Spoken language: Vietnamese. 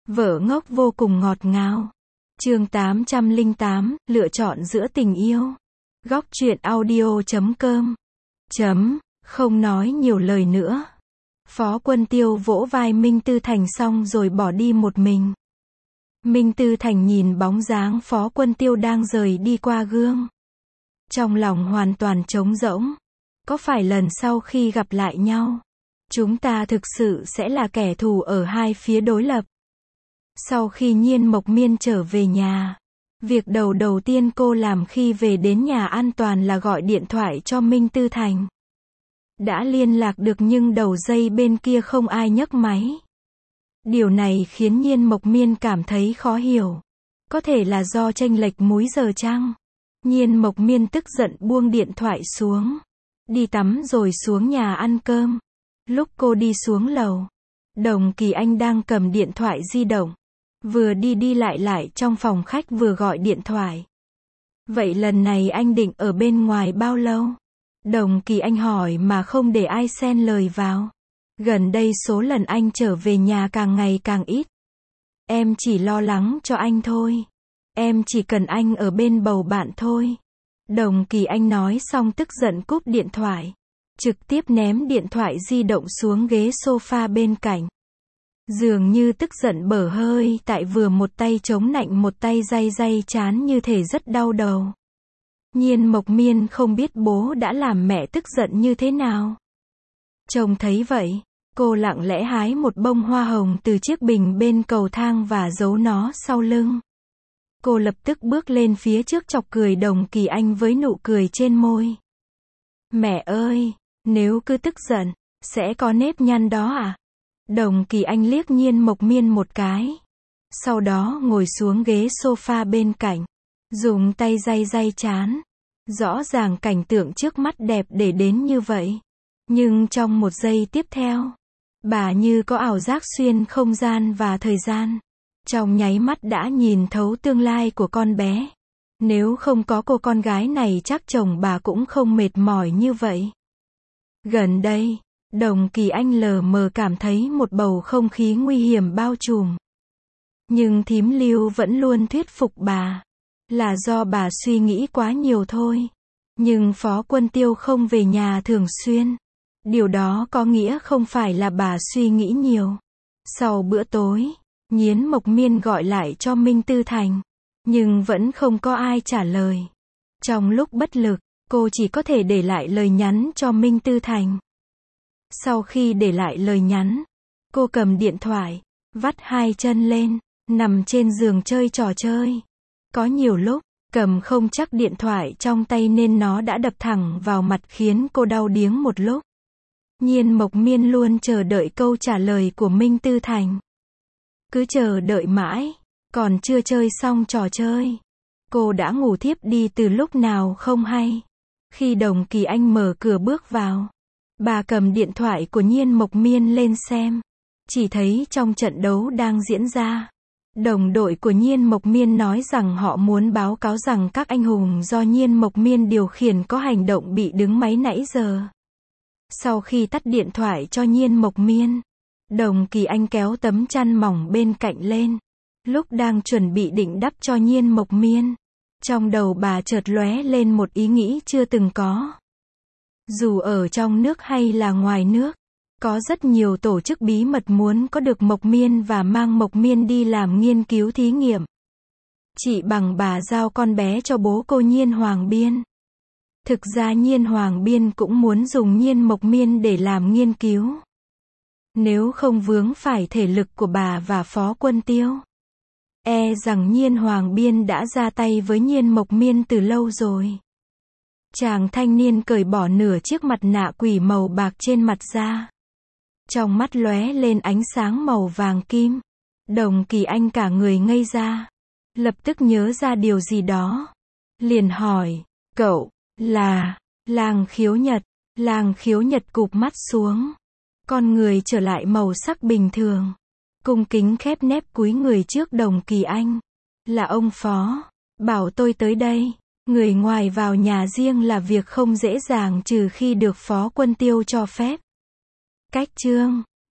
Vợ ngốc vô cùng ngọt ngào. Chương 808, lựa chọn giữa tình yêu. Góc truyện audio.com. Không nói nhiều lời nữa. Phó Quân Tiêu vỗ vai Minh Tư Thành xong rồi bỏ đi một mình. Minh Tư Thành nhìn bóng dáng Phó Quân Tiêu đang rời đi qua gương. Trong lòng hoàn toàn trống rỗng. Có phải lần sau khi gặp lại nhau, chúng ta thực sự sẽ là kẻ thù ở hai phía đối lập? Sau khi Nhiên Mộc Miên trở về nhà, việc đầu tiên cô làm khi về đến nhà an toàn là gọi điện thoại cho Minh Tư Thành. Đã liên lạc được nhưng đầu dây bên kia không ai nhấc máy. Điều này khiến Nhiên Mộc Miên cảm thấy khó hiểu. Có thể là do chênh lệch múi giờ chăng? Nhiên Mộc Miên tức giận buông điện thoại xuống. Đi tắm rồi xuống nhà ăn cơm. Lúc cô đi xuống lầu, Đồng Kỳ Anh đang cầm điện thoại di động. Vừa đi lại trong phòng khách vừa gọi điện thoại. Vậy lần này anh định ở bên ngoài bao lâu? Đồng Kỳ Anh hỏi mà không để ai xen lời vào. Gần đây số lần anh trở về nhà càng ngày càng ít. Em chỉ lo lắng cho anh thôi. Em chỉ cần anh ở bên bầu bạn thôi. Đồng Kỳ Anh nói xong tức giận cúp điện thoại. Trực tiếp ném điện thoại di động xuống ghế sofa bên cạnh. Dường như tức giận bở hơi tại vừa một tay chống nạnh một tay day chán như thể rất đau đầu. Nhiên Mộc Miên không biết bố đã làm mẹ tức giận như thế nào. Trông thấy vậy, cô lặng lẽ hái một bông hoa hồng từ chiếc bình bên cầu thang và giấu nó sau lưng. Cô lập tức bước lên phía trước chọc cười Đồng Kỳ Anh với nụ cười trên môi. Mẹ ơi, nếu cứ tức giận, sẽ có nếp nhăn đó à? Đồng Kỳ Anh liếc Nhiên Mộc Miên một cái. Sau đó ngồi xuống ghế sofa bên cạnh. Dùng tay day chán. Rõ ràng cảnh tượng trước mắt đẹp để đến như vậy. Nhưng trong một giây tiếp theo, bà như có ảo giác xuyên không gian và thời gian. Trong nháy mắt đã nhìn thấu tương lai của con bé. Nếu không có cô con gái này chắc chồng bà cũng không mệt mỏi như vậy. Gần đây, Đồng Kỳ Anh lờ mờ cảm thấy một bầu không khí nguy hiểm bao trùm. Nhưng thím Lưu vẫn luôn thuyết phục bà. Là do bà suy nghĩ quá nhiều thôi. Nhưng Phó Quân Tiêu không về nhà thường xuyên. Điều đó có nghĩa không phải là bà suy nghĩ nhiều. Sau bữa tối, Nhiên Mộc Miên gọi lại cho Minh Tư Thành. Nhưng vẫn không có ai trả lời. Trong lúc bất lực, cô chỉ có thể để lại lời nhắn cho Minh Tư Thành. Sau khi để lại lời nhắn, cô cầm điện thoại, vắt hai chân lên, nằm trên giường chơi trò chơi. Có nhiều lúc, cầm không chắc điện thoại trong tay nên nó đã đập thẳng vào mặt khiến cô đau điếng một lúc. Nhiên Mộc Miên luôn chờ đợi câu trả lời của Minh Tư Thành. Cứ chờ đợi mãi, còn chưa chơi xong trò chơi. Cô đã ngủ thiếp đi từ lúc nào không hay. Khi Đồng Kỳ Anh mở cửa bước vào, bà cầm điện thoại của Nhiên Mộc Miên lên xem. Chỉ thấy trong trận đấu đang diễn ra, đồng đội của Nhiên Mộc Miên nói rằng họ muốn báo cáo rằng các anh hùng do Nhiên Mộc Miên điều khiển có hành động bị đứng máy nãy giờ. Sau khi tắt điện thoại cho Nhiên Mộc Miên, Đồng Kỳ Anh kéo tấm chăn mỏng bên cạnh lên. Lúc đang chuẩn bị định đắp cho Nhiên Mộc Miên, trong đầu bà chợt lóe lên một ý nghĩ chưa từng có. Dù ở trong nước hay là ngoài nước, có rất nhiều tổ chức bí mật muốn có được Mộc Miên và mang Mộc Miên đi làm nghiên cứu thí nghiệm. Chỉ bằng bà giao con bé cho bố cô Nhiên Hoàng Biên. Thực ra Nhiên Hoàng Biên cũng muốn dùng Nhiên Mộc Miên để làm nghiên cứu. Nếu không vướng phải thể lực của bà và Phó Quân Tiêu, e rằng Nhiên Hoàng Biên đã ra tay với Nhiên Mộc Miên từ lâu rồi. Chàng thanh niên cởi bỏ nửa chiếc mặt nạ quỷ màu bạc trên mặt ra. Trong mắt lóe lên ánh sáng màu vàng kim. Đồng Kỳ Anh cả người ngây ra. Lập tức nhớ ra điều gì đó. Liền hỏi, cậu, là, Làng Khiếu Nhật. Làng Khiếu Nhật cụp mắt xuống. Con người trở lại màu sắc bình thường. Cung kính khép nép cúi người trước Đồng Kỳ Anh. Là ông Phó, bảo tôi tới đây. Người ngoài vào nhà riêng là việc không dễ dàng trừ khi được Phó Quân Tiêu cho phép. Cách chương